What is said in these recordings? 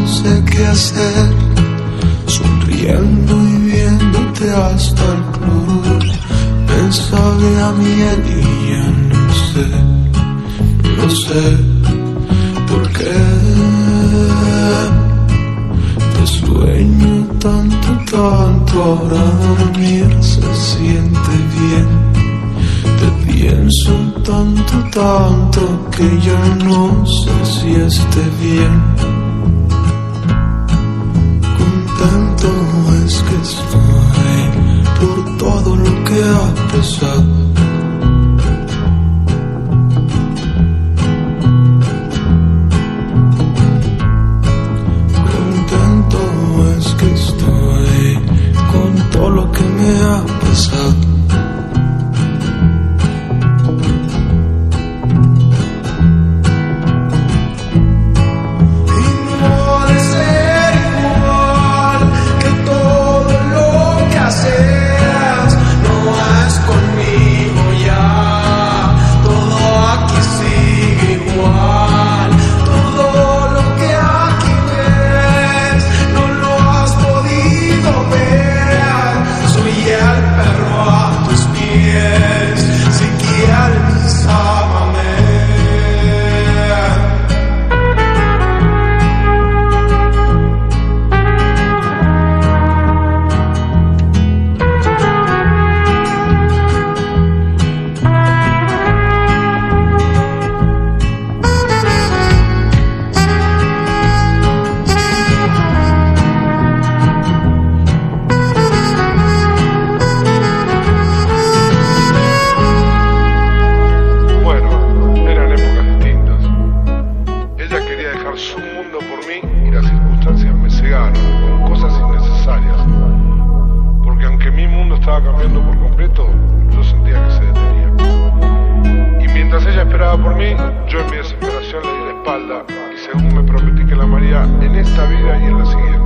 sé qué hacer, sonriendo y viéndote hasta el club. Me sabe a miel y ya no sé por qué. Te sueño tanto, ahora dormir se siente bien. Te pienso tanto que ya no sé si esté bien. Contento es que estoy por todo lo que ha pasado. Contento es que estoy con todo lo que me ha pasado.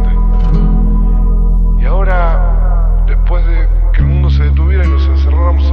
Después de que el mundo se detuviera y nos encerráramos